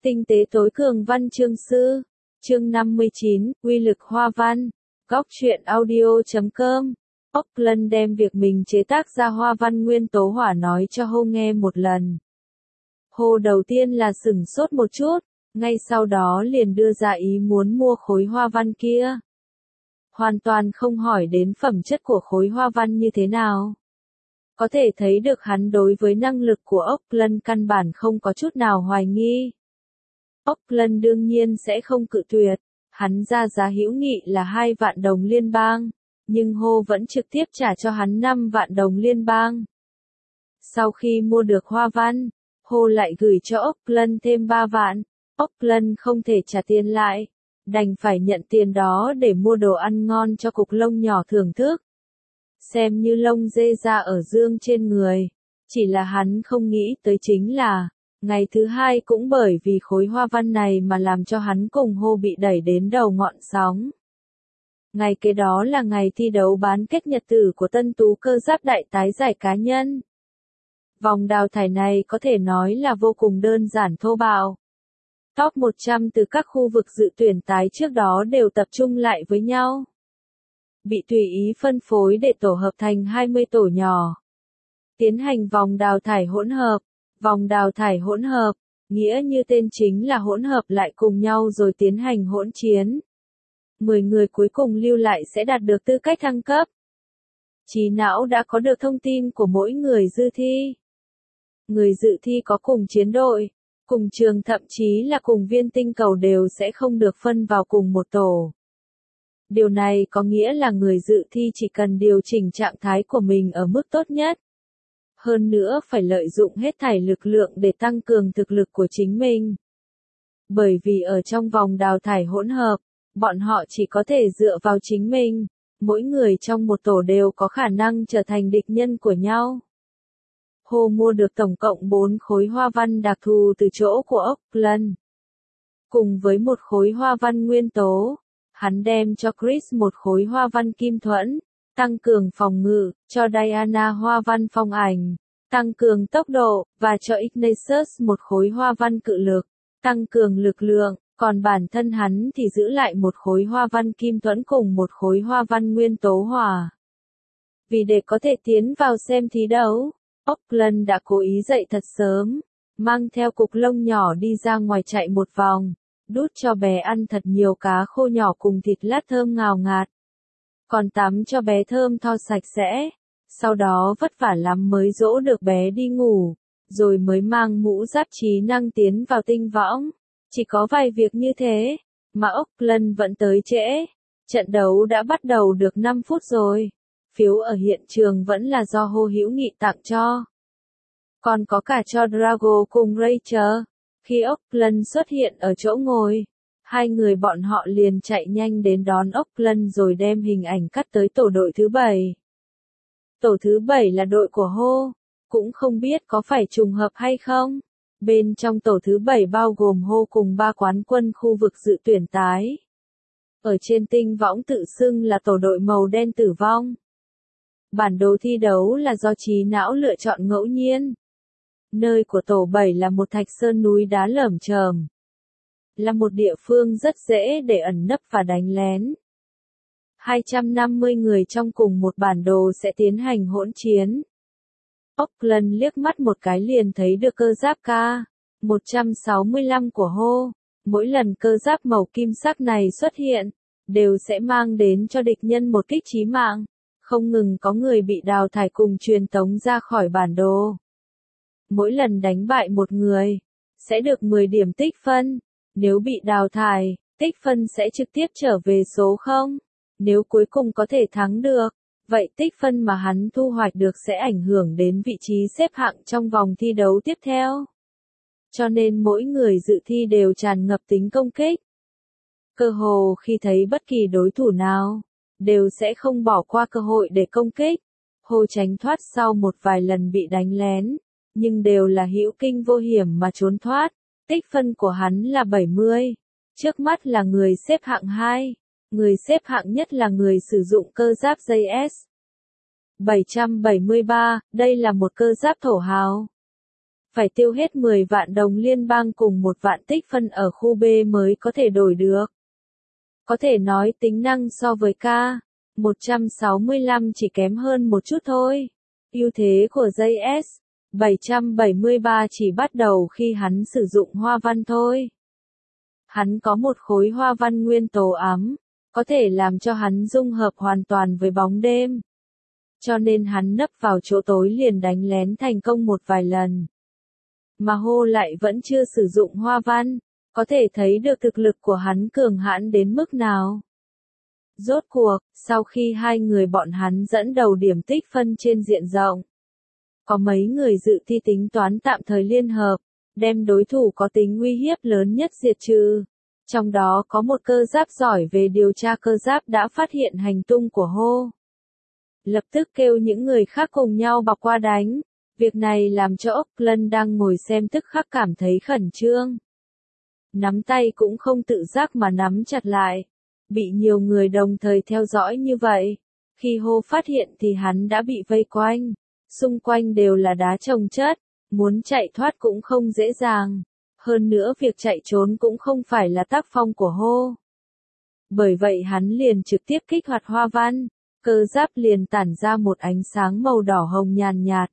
Tinh tế tối cường văn chương sư. Chương 59, uy lực hoa văn. Góc truyện audio.com. Auckland đem việc mình chế tác ra hoa văn nguyên tố hỏa nói cho Hồ nghe một lần. Hồ đầu tiên là sửng sốt một chút, ngay sau đó liền đưa ra ý muốn mua khối hoa văn kia. Hoàn toàn không hỏi đến phẩm chất của khối hoa văn như thế nào. Có thể thấy được hắn đối với năng lực của Auckland căn bản không có chút nào hoài nghi. Auckland đương nhiên sẽ không cự tuyệt, hắn ra giá hữu nghị là 2 vạn đồng liên bang, nhưng Hồ vẫn trực tiếp trả cho hắn 5 vạn đồng liên bang. Sau khi mua được hoa văn, Hồ lại gửi cho Auckland thêm 3 vạn, Auckland không thể trả tiền lại, đành phải nhận tiền đó để mua đồ ăn ngon cho cục lông nhỏ thưởng thức. Xem như lông dê ra ở dương trên người, chỉ là hắn không nghĩ tới chính là, ngày thứ hai cũng bởi vì khối hoa văn này mà làm cho hắn cùng Hồ bị đẩy đến đầu ngọn sóng. Ngày kế đó là ngày thi đấu bán kết nhật tử của Tân Tú Cơ Giáp đại tái giải cá nhân. Vòng đào thải này có thể nói là vô cùng đơn giản thô bạo. Top 100 từ các khu vực dự tuyển tái trước đó đều tập trung lại với nhau. Bị tùy ý phân phối để tổ hợp thành 20 tổ nhỏ. Tiến hành vòng đào thải hỗn hợp. Vòng đào thải hỗn hợp, nghĩa như tên chính là hỗn hợp lại cùng nhau rồi tiến hành hỗn chiến. 10 người cuối cùng lưu lại sẽ đạt được tư cách thăng cấp. Trí não đã có được thông tin của mỗi người dự thi. Người dự thi có cùng chiến đội, cùng trường thậm chí là cùng viên tinh cầu đều sẽ không được phân vào cùng một tổ. Điều này có nghĩa là người dự thi chỉ cần điều chỉnh trạng thái của mình ở mức tốt nhất. Hơn nữa phải lợi dụng hết thảy lực lượng để tăng cường thực lực của chính mình. Bởi vì ở trong vòng đào thải hỗn hợp, bọn họ chỉ có thể dựa vào chính mình, mỗi người trong một tổ đều có khả năng trở thành địch nhân của nhau. Hồ mua được tổng cộng 4 khối hoa văn đặc thù từ chỗ của Auckland. Cùng với một khối hoa văn nguyên tố, hắn đem cho Chris một khối hoa văn kim thuẫn, tăng cường phòng ngự, cho Diana hoa văn phong ảnh, tăng cường tốc độ, và cho Ignatius một khối hoa văn cự lực, tăng cường lực lượng, còn bản thân hắn thì giữ lại một khối hoa văn kim thuẫn cùng một khối hoa văn nguyên tố hỏa. Vì để có thể tiến vào xem thí đấu, Auckland đã cố ý dậy thật sớm, mang theo cục lông nhỏ đi ra ngoài chạy một vòng, đút cho bé ăn thật nhiều cá khô nhỏ cùng thịt lát thơm ngào ngạt. Còn tắm cho bé thơm tho sạch sẽ, sau đó vất vả lắm mới dỗ được bé đi ngủ, rồi mới mang mũ giáp trí năng tiến vào tinh võng. Chỉ có vài việc như thế, mà Auckland vẫn tới trễ. Trận đấu đã bắt đầu được 5 phút rồi. Phiếu ở hiện trường vẫn là do Hồ hữu nghị tặng cho. Còn có cả cho Drago cùng Rachel. Khi Auckland xuất hiện ở chỗ ngồi, hai người bọn họ liền chạy nhanh đến đón Auckland rồi đem hình ảnh cắt tới tổ đội thứ 7. Tổ thứ 7 là đội của Hồ, cũng không biết có phải trùng hợp hay không. Bên trong tổ thứ 7 bao gồm Hồ cùng 3 quán quân khu vực dự tuyển tái. Ở trên tinh võng tự xưng là tổ đội màu đen tử vong. Bản đồ thi đấu là do trí não lựa chọn ngẫu nhiên. Nơi của tổ 7 là một thạch sơn núi đá lởm chởm. Là một địa phương rất dễ để ẩn nấp và đánh lén. 250 người trong cùng một bản đồ sẽ tiến hành hỗn chiến. Auckland liếc mắt một cái liền thấy được cơ giáp K-165 của Hồ. Mỗi lần cơ giáp màu kim sắc này xuất hiện, đều sẽ mang đến cho địch nhân một kích chí mạng. Không ngừng có người bị đào thải cùng truyền tống ra khỏi bản đồ. Mỗi lần đánh bại một người, sẽ được 10 điểm tích phân. Nếu bị đào thải, tích phân sẽ trực tiếp trở về số 0. Nếu cuối cùng có thể thắng được, vậy tích phân mà hắn thu hoạch được sẽ ảnh hưởng đến vị trí xếp hạng trong vòng thi đấu tiếp theo. Cho nên mỗi người dự thi đều tràn ngập tính công kích. Cơ hồ khi thấy bất kỳ đối thủ nào, đều sẽ không bỏ qua cơ hội để công kích. Hồ tránh thoát sau một vài lần bị đánh lén, nhưng đều là hữu kinh vô hiểm mà trốn thoát. Tích phân của hắn là 70. Trước mắt là người xếp hạng 2. Người xếp hạng nhất là người sử dụng cơ giáp JS 773, đây là một cơ giáp thổ hào. phải tiêu hết 10 vạn đồng liên bang cùng 1 vạn tích phân ở khu B mới có thể đổi được. Có thể nói tính năng so với K165 chỉ kém hơn một chút thôi. Ưu thế của JS773 chỉ bắt đầu khi hắn sử dụng hoa văn thôi. Hắn có một khối hoa văn nguyên tố ám, có thể làm cho hắn dung hợp hoàn toàn với bóng đêm. Cho nên hắn nấp vào chỗ tối liền đánh lén thành công một vài lần. Mà Hô lại vẫn chưa sử dụng hoa văn, có thể thấy được thực lực của hắn cường hãn đến mức nào. Rốt cuộc, sau khi hai người bọn hắn dẫn đầu điểm tích phân trên diện rộng, có mấy người dự thi tính toán tạm thời liên hợp, đem đối thủ có tính uy hiếp lớn nhất diệt trừ. Trong đó có một cơ giáp giỏi về điều tra cơ giáp đã phát hiện hành tung của Hô. Lập tức kêu những người khác cùng nhau bọc qua đánh. Việc này làm cho Auckland đang ngồi xem tức khắc cảm thấy khẩn trương. Nắm tay cũng không tự giác mà nắm chặt lại. Bị nhiều người đồng thời theo dõi như vậy. Khi Hô phát hiện thì hắn đã bị vây quanh. Xung quanh đều là đá chồng chất. Muốn chạy thoát cũng không dễ dàng. Hơn nữa việc chạy trốn cũng không phải là tác phong của Hô. Bởi vậy hắn liền trực tiếp kích hoạt hoa văn. Cơ giáp liền tản ra một ánh sáng màu đỏ hồng nhàn nhạt.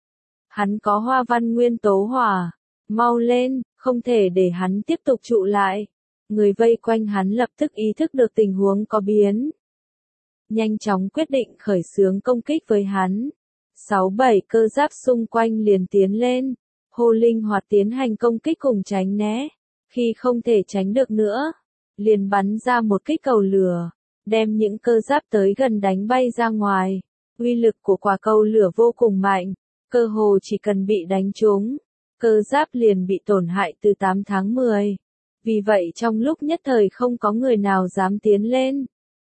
Hắn có hoa văn nguyên tố hỏa. Mau lên, không thể để hắn tiếp tục trụ lại. Người vây quanh hắn lập tức ý thức được tình huống có biến. Nhanh chóng quyết định khởi xướng công kích với hắn. 6-7 cơ giáp xung quanh liền tiến lên. Hô linh hoạt tiến hành công kích cùng tránh né. Khi không thể tránh được nữa, liền bắn ra một kích cầu lửa, đem những cơ giáp tới gần đánh bay ra ngoài. Uy lực của quả cầu lửa vô cùng mạnh, cơ hồ chỉ cần bị đánh trúng, cơ giáp liền bị tổn hại từ 8 tháng 10. Vì vậy trong lúc nhất thời không có người nào dám tiến lên.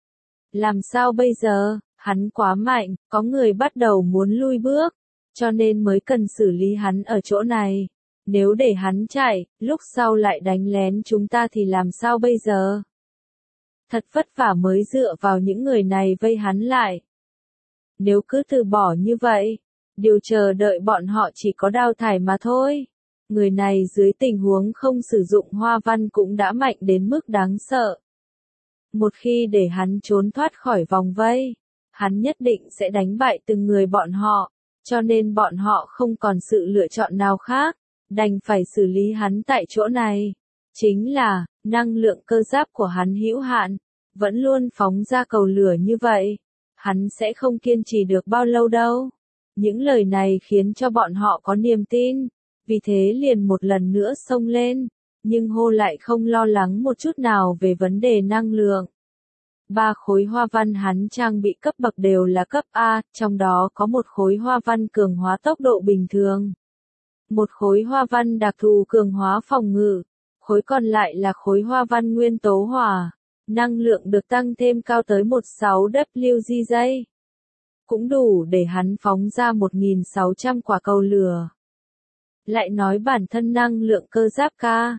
Làm sao bây giờ, hắn quá mạnh, có người bắt đầu muốn lui bước, cho nên mới cần xử lý hắn ở chỗ này. Nếu để hắn chạy, lúc sau lại đánh lén chúng ta thì làm sao bây giờ? Thật vất vả mới dựa vào những người này vây hắn lại. Nếu cứ từ bỏ như vậy, điều chờ đợi bọn họ chỉ có đào thải mà thôi. Người này dưới tình huống không sử dụng hoa văn cũng đã mạnh đến mức đáng sợ. Một khi để hắn trốn thoát khỏi vòng vây, hắn nhất định sẽ đánh bại từng người bọn họ, cho nên bọn họ không còn sự lựa chọn nào khác, đành phải xử lý hắn tại chỗ này. Chính là, năng lượng cơ giáp của hắn hữu hạn, vẫn luôn phóng ra cầu lửa như vậy. Hắn sẽ không kiên trì được bao lâu đâu. Những lời này khiến cho bọn họ có niềm tin, vì thế liền một lần nữa xông lên, nhưng Hô lại không lo lắng một chút nào về vấn đề năng lượng. 3 khối hoa văn hắn trang bị cấp bậc đều là cấp A, trong đó có một khối hoa văn cường hóa tốc độ bình thường. Một khối hoa văn đặc thù cường hóa phòng ngự, khối còn lại là khối hoa văn nguyên tố hỏa. Năng lượng được tăng thêm cao tới 16 WGJ. Cũng đủ để hắn phóng ra 1.600 quả cầu lửa. Lại nói bản thân năng lượng cơ giáp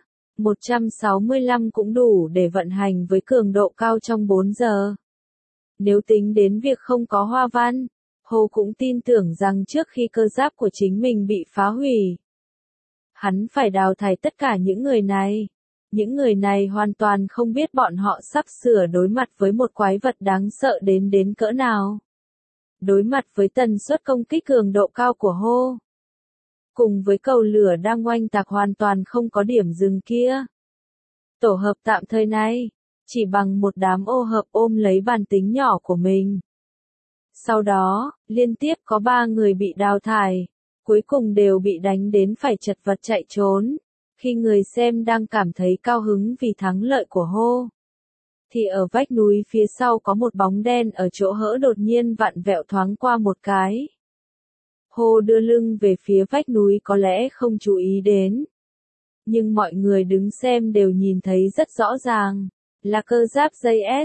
K165 cũng đủ để vận hành với cường độ cao trong 4 giờ. Nếu tính đến việc không có hoa văn, Hồ cũng tin tưởng rằng trước khi cơ giáp của chính mình bị phá hủy, hắn phải đào thải tất cả những người này. Những người này hoàn toàn không biết bọn họ sắp sửa đối mặt với một quái vật đáng sợ đến cỡ nào. Đối mặt với tần suất công kích cường độ cao của Hô, cùng với cầu lửa đang oanh tạc hoàn toàn không có điểm dừng kia. Tổ hợp tạm thời này, chỉ bằng một đám ô hợp ôm lấy bản tính nhỏ của mình. Sau đó, liên tiếp có 3 người bị đào thải, cuối cùng đều bị đánh đến phải chật vật chạy trốn. Khi người xem đang cảm thấy cao hứng vì thắng lợi của Hô, thì ở vách núi phía sau có một bóng đen ở chỗ hỡ đột nhiên vặn vẹo thoáng qua một cái. Hô đưa lưng về phía vách núi có lẽ không chú ý đến. Nhưng mọi người đứng xem đều nhìn thấy rất rõ ràng, là cơ giáp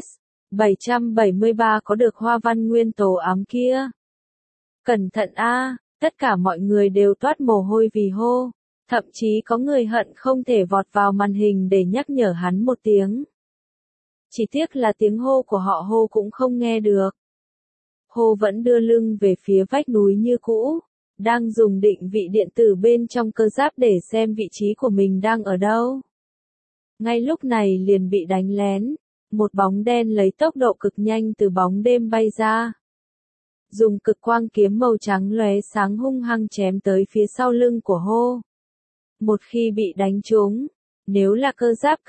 JS773 có được hoa văn nguyên tố ám kia. Cẩn thận a, tất cả mọi người đều toát mồ hôi vì Hô. Thậm chí có người hận không thể vọt vào màn hình để nhắc nhở hắn một tiếng. Chỉ tiếc là tiếng hô của họ Hô cũng không nghe được. Hô vẫn đưa lưng về phía vách núi như cũ, đang dùng định vị điện tử bên trong cơ giáp để xem vị trí của mình đang ở đâu. Ngay lúc này liền bị đánh lén, một bóng đen lấy tốc độ cực nhanh từ bóng đêm bay ra. Dùng cực quang kiếm màu trắng lóe sáng hung hăng chém tới phía sau lưng của Hô. Một khi bị đánh trúng, nếu là cơ giáp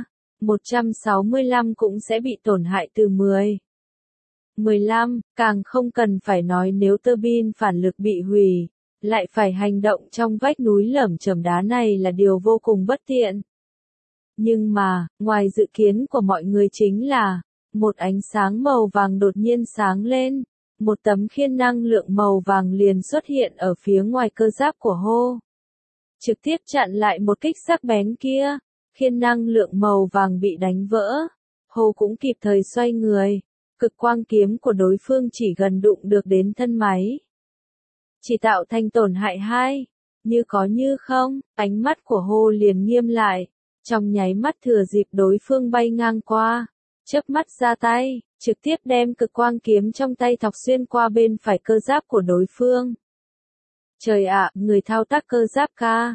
K-165 cũng sẽ bị tổn hại từ 10-15, càng không cần phải nói nếu tơ bin phản lực bị hủy, lại phải hành động trong vách núi lởm chởm đá này là điều vô cùng bất tiện. Nhưng mà, ngoài dự kiến của mọi người chính là, một ánh sáng màu vàng đột nhiên sáng lên, một tấm khiên năng lượng màu vàng liền xuất hiện ở phía ngoài cơ giáp của Hô. Trực tiếp chặn lại một kích sắc bén kia, khiên năng lượng màu vàng bị đánh vỡ. Hô cũng kịp thời xoay người, cực quang kiếm của đối phương chỉ gần đụng được đến thân máy. Chỉ tạo thành tổn hại như có như không, ánh mắt của Hô liền nghiêm lại, trong nháy mắt thừa dịp đối phương bay ngang qua, chớp mắt ra tay, trực tiếp đem cực quang kiếm trong tay thọc xuyên qua bên phải cơ giáp của đối phương. Trời ạ, người thao tác cơ giáp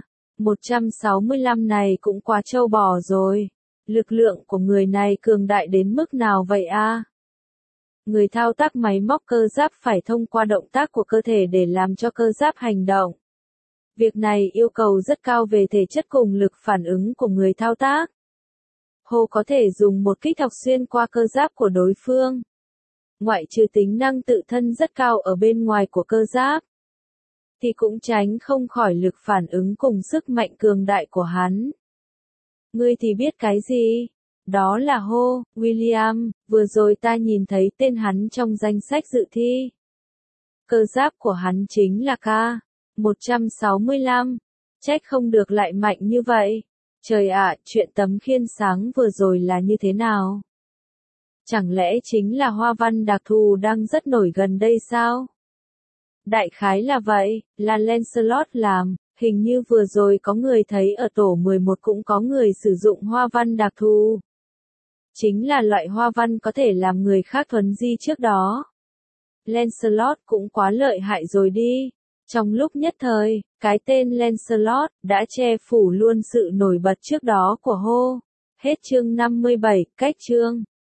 K-165 này cũng quá trâu bò rồi. Lực lượng của người này cường đại đến mức nào vậy a? Người thao tác máy móc cơ giáp phải thông qua động tác của cơ thể để làm cho cơ giáp hành động. Việc này yêu cầu rất cao về thể chất cùng lực phản ứng của người thao tác. Hô có thể dùng một kích thọc xuyên qua cơ giáp của đối phương. Ngoại trừ tính năng tự thân rất cao ở bên ngoài của cơ giáp, thì cũng tránh không khỏi lực phản ứng cùng sức mạnh cường đại của hắn. Ngươi thì biết cái gì? Đó là Hô, William, vừa rồi ta nhìn thấy tên hắn trong danh sách dự thi. Cơ giáp của hắn chính là K-165, trách không được lại mạnh như vậy. Trời ạ, chuyện tấm khiên sáng vừa rồi là như thế nào? Chẳng lẽ chính là hoa văn đặc thù đang rất nổi gần đây sao? Đại khái là vậy, là Lancelot làm, hình như vừa rồi có người thấy ở tổ 11 cũng có người sử dụng hoa văn đặc thù. Chính là loại hoa văn có thể làm người khác thuấn di trước đó. Lancelot cũng quá lợi hại rồi đi. Trong lúc nhất thời, cái tên Lancelot đã che phủ luôn sự nổi bật trước đó của Hô. Hết chương 57, cách chương.